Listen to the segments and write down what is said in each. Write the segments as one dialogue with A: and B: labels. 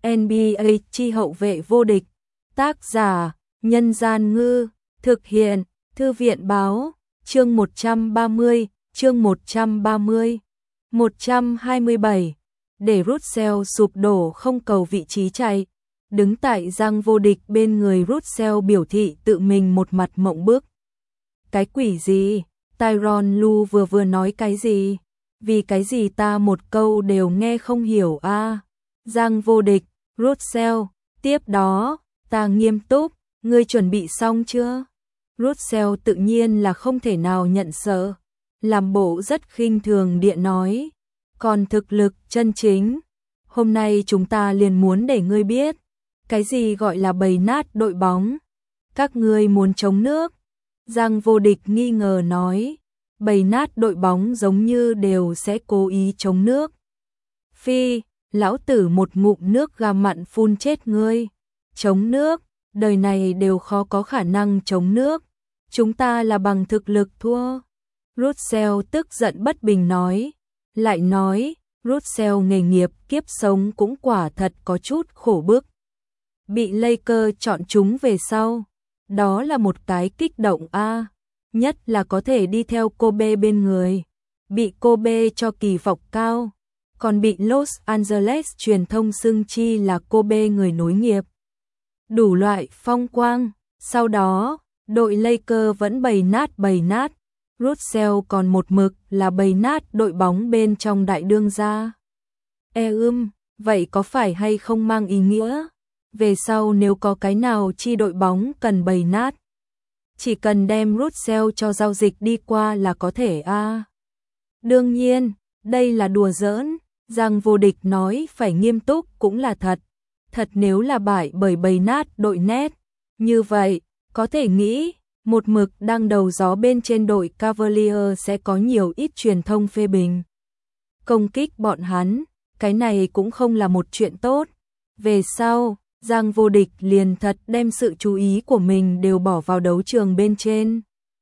A: NBA chi hậu vệ vô địch. Tác giả: Nhân Gian Ngư. Thực hiện: Thư viện Báo. Chương 130. Chương 130. 127. Để Russell sụp đổ không cầu vị trí chạy. Đứng tại răng vô địch bên người Russell biểu thị tự mình một mặt mộng bức. Cái quỷ gì? Tyronn Lue vừa nói cái gì? Vì cái gì ta một câu đều nghe không hiểu a? Răng vô địch, Russell. Tiếp đó, ta nghiêm túc, ngươi chuẩn bị xong chưa? Russell tự nhiên là không thể nào nhận sợ, làm bộ rất khinh thường địa nói. Còn thực lực chân chính, hôm nay chúng ta liền muốn để ngươi biết, cái gì gọi là bầy nát đội bóng. Các ngươi muốn chống nước? Răng vô địch nghi ngờ nói. Bầy nát đội bóng giống như đều sẽ cố ý chống nước. Phi, lão tử một ngụm nước gà mặn phun chết ngươi. Chống nước, đời này đều khó có khả năng chống nước. Chúng ta là bằng thực lực thua. Russell tức giận bất bình nói. Lại nói, Russell nghề nghiệp kiếp sống cũng quả thật có chút khổ bức. Bị Lakers chọn chúng về sau, đó là một cái kích động a, nhất là có thể đi theo Kobe bên người, bị Kobe cho kỳ vọng cao, còn bị Los Angeles truyền thông xưng chi là Kobe người nối nghiệp. Đủ loại phong quang, sau đó, đội Lakers vẫn bầy nát, Russell còn một mực là bầy nát đội bóng bên trong đại đương gia. Vậy có phải hay không mang ý nghĩa? Về sau nếu có cái nào chi đội bóng cần bầy nát, chỉ cần đem Russell cho giao dịch đi qua là có thể a. Đương nhiên, đây là đùa giỡn, rằng vô địch nói phải nghiêm túc cũng là thật. Thật nếu là bại bởi bầy nát đội nét, như vậy, có thể nghĩ, một mực đang đầu gió bên trên đội Cavaliers sẽ có nhiều ít truyền thông phê bình. Công kích bọn hắn, cái này cũng không là một chuyện tốt. Về sau, Giang vô địch liền thật đem sự chú ý của mình đều bỏ vào đấu trường bên trên.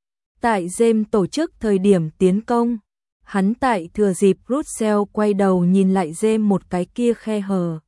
A: Tại James tổ chức thời điểm tiến công, hắn tại thừa dịp Russell quay đầu nhìn lại James một cái kia khe hở.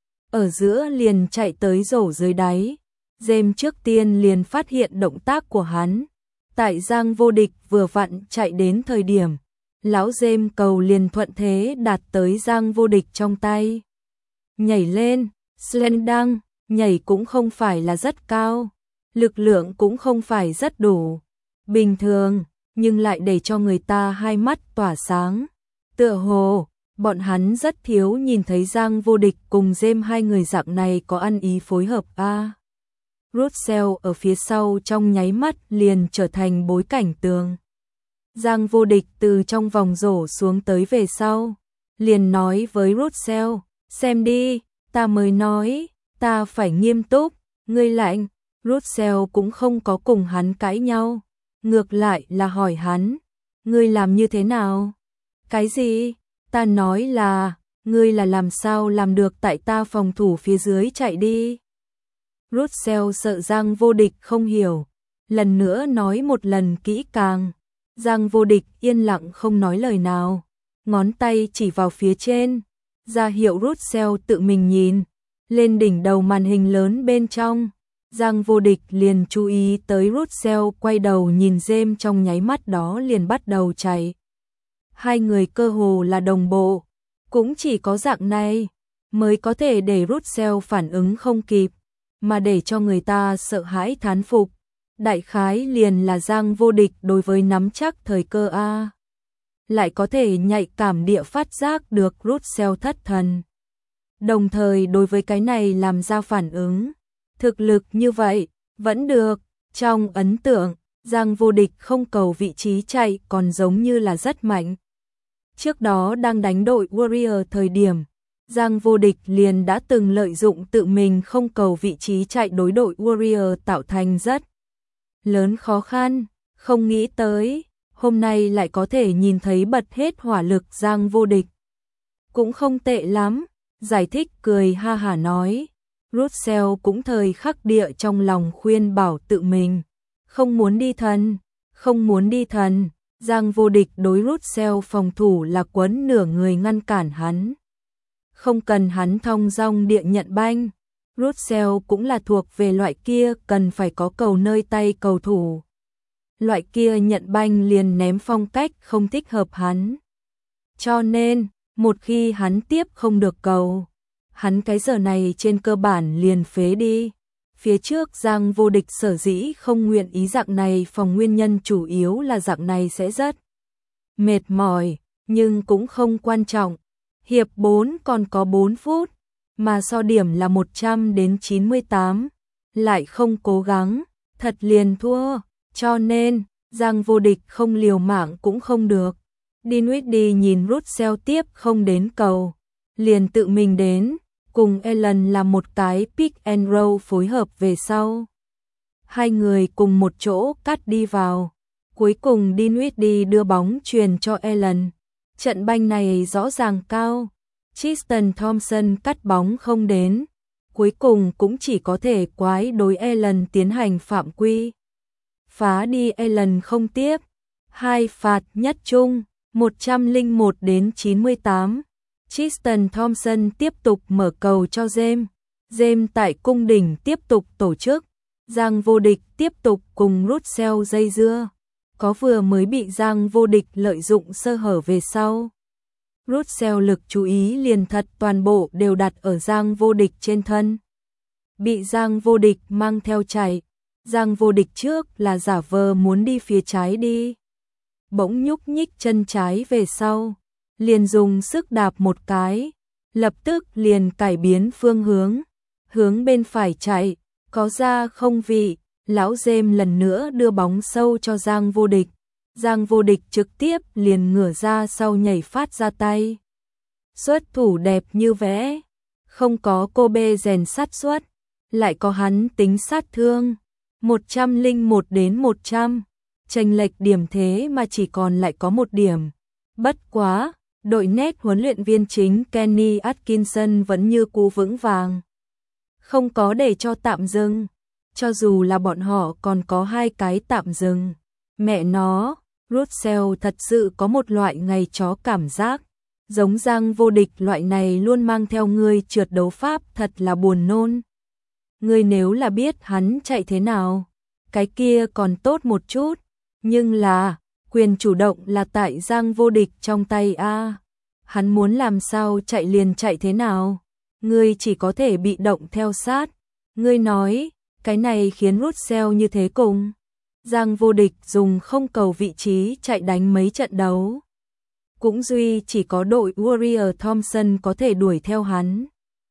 A: Ở giữa liền chạy tới rổ dưới đáy. James trước tiên liền phát hiện động tác của hắn. Tại Giang vô địch vừa vặn chạy đến thời điểm, lão James cầu liền thuận thế đạt tới Giang vô địch trong tay. Nhảy lên, slam dunk, nhảy cũng không phải là rất cao, lực lượng cũng không phải rất đủ, bình thường, nhưng lại để cho người ta hai mắt tỏa sáng. Tựa hồ, bọn hắn rất thiếu nhìn thấy Giang vô địch cùng James hai người dạng này có ăn ý phối hợp a. Russell ở phía sau trong nháy mắt liền trở thành bối cảnh tường. Giang vô địch từ trong vòng rổ xuống tới về sau, liền nói với Russell, xem đi, ta mới nói, ta phải nghiêm túc, ngươi lạnh. Russell cũng không có cùng hắn cãi nhau, ngược lại là hỏi hắn, ngươi làm như thế nào? Cái gì? Ta nói là, ngươi là làm sao làm được tại ta phòng thủ phía dưới chạy đi? Russell sợ Giang vô địch không hiểu, lần nữa nói một lần kỹ càng. Giang vô địch yên lặng không nói lời nào, ngón tay chỉ vào phía trên, ra hiệu Russell tự mình nhìn. Lên đỉnh đầu màn hình lớn bên trong, Giang vô địch liền chú ý tới Russell quay đầu nhìn James trong nháy mắt đó liền bắt đầu chạy. Hai người cơ hồ là đồng bộ, cũng chỉ có dạng này mới có thể để Russell phản ứng không kịp, mà để cho người ta sợ hãi thán phục. Đại khái liền là Giang vô địch đối với nắm chắc thời cơ a, lại có thể nhạy cảm địa phát giác được Russell thất thần, đồng thời đối với cái này làm ra phản ứng. Thực lực như vậy, vẫn được. Trong ấn tượng, Giang vô địch không cầu vị trí chạy còn giống như là rất mạnh. Trước đó đang đánh đội Warrior thời điểm, Giang vô địch liền đã từng lợi dụng tự mình không cầu vị trí chạy đối đội Warrior tạo thành rất lớn khó khăn. Không nghĩ tới, hôm nay lại có thể nhìn thấy bật hết hỏa lực Giang vô địch. Cũng không tệ lắm, giải thích cười ha hả nói. Russell cũng thời khắc địa trong lòng khuyên bảo tự mình, không muốn đi thần. Giang vô địch đối Russell phòng thủ là quấn nửa người ngăn cản hắn. không cần hắn thong dong địa nhận banh. Russell cũng là thuộc về loại kia cần phải có cầu nơi tay cầu thủ. Loại kia nhận banh liền ném phong cách không thích hợp hắn. Cho nên, một khi hắn tiếp không được cầu, hắn cái giờ này trên cơ bản liền phế đi. Phía trước Giang Vô Địch sở dĩ không nguyện ý dạng này phòng nguyên nhân chủ yếu là dạng này sẽ rất mệt mỏi, nhưng cũng không quan trọng. Hiệp 4 còn có 4 phút, mà so điểm là 100 đến 98, lại không cố gắng, thật liền thua, cho nên, Giang Vô Địch không liều mạng cũng không được. Dinwiddie nhìn Russell tiếp không đến cầu, liền tự mình đến, cùng Allen làm một cái pick and roll phối hợp về sau. Hai người cùng một chỗ cắt đi vào, cuối cùng Dinwiddie đưa bóng truyền cho Allen. Trận banh này rõ ràng cao, Tristan Thompson cắt bóng không đến, cuối cùng cũng chỉ có thể quái đối Allen tiến hành phạm quy. Phá đi Allen không tiếp, 2 phạt nhất chung, 101 đến 98. Tristan Thompson tiếp tục mở cầu cho James. James tại cung đỉnh tiếp tục tổ chức. Giang Vô Địch tiếp tục cùng Russell dây dưa. Có vừa mới bị Giang Vô Địch lợi dụng sơ hở về sau. Russell lực chú ý liền thật toàn bộ đều đặt ở Giang Vô Địch trên thân. Bị Giang Vô Địch mang theo chạy. Giang Vô Địch trước là giả vờ muốn đi phía trái đi. Bỗng nhúc nhích chân trái về sau. Liền dùng sức đạp một cái. Lập tức liền cải biến phương hướng. Hướng bên phải chạy. Có ra không vị. Lão James lần nữa đưa bóng sâu cho Giang Vô Địch. Giang Vô Địch trực tiếp liền ngửa ra sau nhảy phát ra tay. Xuất thủ đẹp như vẽ. Không có Kobe rèn sát suất. Lại có hắn tính sát thương. 101 đến 100. Chênh lệch điểm thế mà chỉ còn lại có 1 điểm. Bất quá, đội nét huấn luyện viên chính Kenny Atkinson vẫn như cũ vững vàng. Không có để cho tạm dừng. Cho dù là bọn họ còn có 2 cái tạm dừng. Mẹ nó, Russell thật sự có một loại ngày chó cảm giác. Giống Giang Vô Địch loại này luôn mang theo người trượt đấu pháp thật là buồn nôn. Người nếu là biết hắn chạy thế nào, cái kia còn tốt một chút. Nhưng là, quyền chủ động là tại Giang Vô Địch trong tay a. Hắn muốn làm sao chạy liền chạy thế nào. Ngươi chỉ có thể bị động theo sát. Ngươi nói, cái này khiến Russell như thế cùng. Giang Vô Địch dùng không cầu vị trí chạy đánh mấy trận đấu. Cũng duy chỉ có đội Warrior Thompson có thể đuổi theo hắn.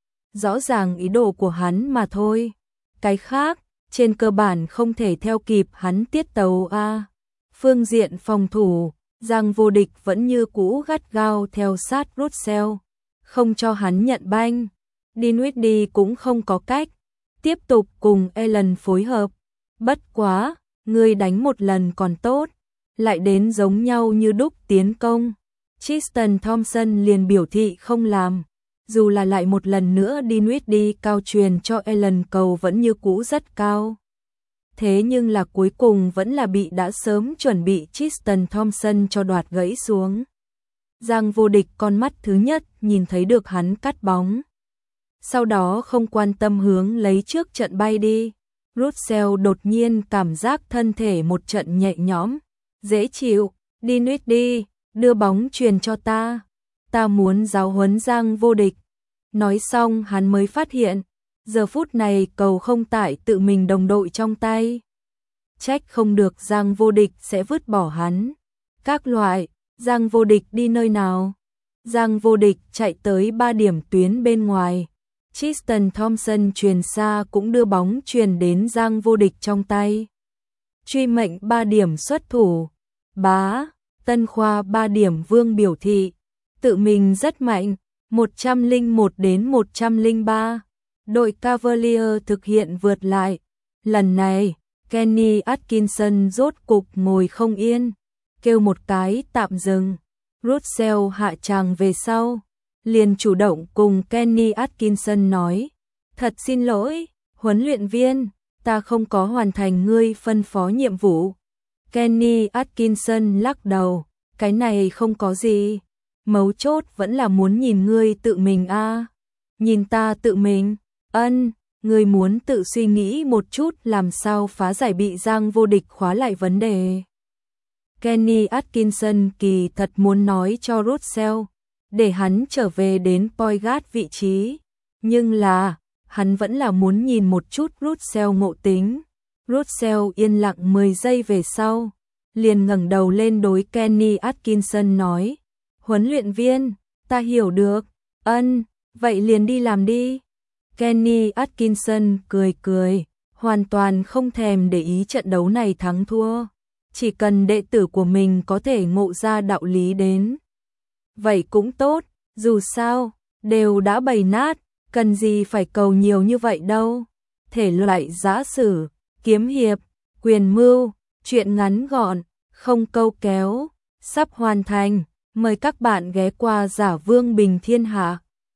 A: Rõ ràng ý đồ của hắn mà thôi. Cái khác, trên cơ bản không thể theo kịp hắn tiết tấu a. Phương diện phòng thủ, Giang Vô Địch vẫn như cũ gắt gao theo sát Russell, không cho hắn nhận banh. Dinwiddie cũng không có cách, tiếp tục cùng Allen phối hợp. Bất quá, người đánh một lần còn tốt, lại đến giống nhau như đúc tiến công. Tristan Thompson liền biểu thị không làm. Dù là lại một lần nữa Dinwiddie cao truyền cho Allen cầu vẫn như cũ rất cao. Thế nhưng là cuối cùng vẫn là bị đã sớm chuẩn bị Tristan Thompson cho đoạt gãy xuống. Giang Vô Địch con mắt thứ nhất nhìn thấy được hắn cắt bóng. Sau đó không quan tâm hướng lấy trước trận bay đi. Russell đột nhiên cảm giác thân thể một trận nhẹ nhõm, dễ chịu. Dinwiddie, đưa bóng truyền cho ta. Ta muốn giáo huấn Giang Vô Địch. Nói xong hắn mới phát hiện, giờ phút này cầu không tại tự mình đồng đội trong tay. Trách không được Giang Vô Địch sẽ vứt bỏ hắn. Các loại, Giang Vô Địch đi nơi nào? Giang Vô Địch chạy tới 3 điểm tuyến bên ngoài. Tristan Thompson truyền xa cũng đưa bóng truyền đến Giang Vô Địch trong tay. Truy mệnh 3 điểm xuất thủ. Bá, Tân Khoa 3 điểm Vương biểu thị. Tự mình rất mạnh, 101 đến 103. Đội Cavalier thực hiện vượt lại. Lần này, Kenny Atkinson rốt cục ngồi không yên, kêu một cái tạm dừng. Russell hạ tràng về sau, liền chủ động cùng Kenny Atkinson nói, thật xin lỗi, huấn luyện viên, ta không có hoàn thành ngươi phân phó nhiệm vụ. Kenny Atkinson lắc đầu, cái này không có gì. mấu chốt vẫn là muốn nhìn ngươi tự mình a. Nhìn ta tự mình? Ngươi muốn tự suy nghĩ một chút làm sao phá giải bị Giang Vô Địch khóa lại vấn đề. Kenny Atkinson kỳ thật muốn nói cho Russell, để hắn trở về đến point guard vị trí, nhưng là, hắn vẫn là muốn nhìn một chút Russell ngộ tính. Russell yên lặng 10 giây về sau, liền ngẩng đầu lên đối Kenny Atkinson nói, huấn luyện viên, ta hiểu được, vậy liền đi làm đi. Kenny Atkinson cười cười, hoàn toàn không thèm để ý trận đấu này thắng thua, chỉ cần đệ tử của mình có thể ngộ ra đạo lý đến. Vậy cũng tốt, dù sao, đều đã bày nát, cần gì phải cầu nhiều như vậy đâu. Thể loại giã sử, kiếm hiệp, quyền mưu, truyện ngắn gọn, không câu kéo, sắp hoàn thành, mời các bạn ghé qua Giả Vương Bình Thiên Hạ.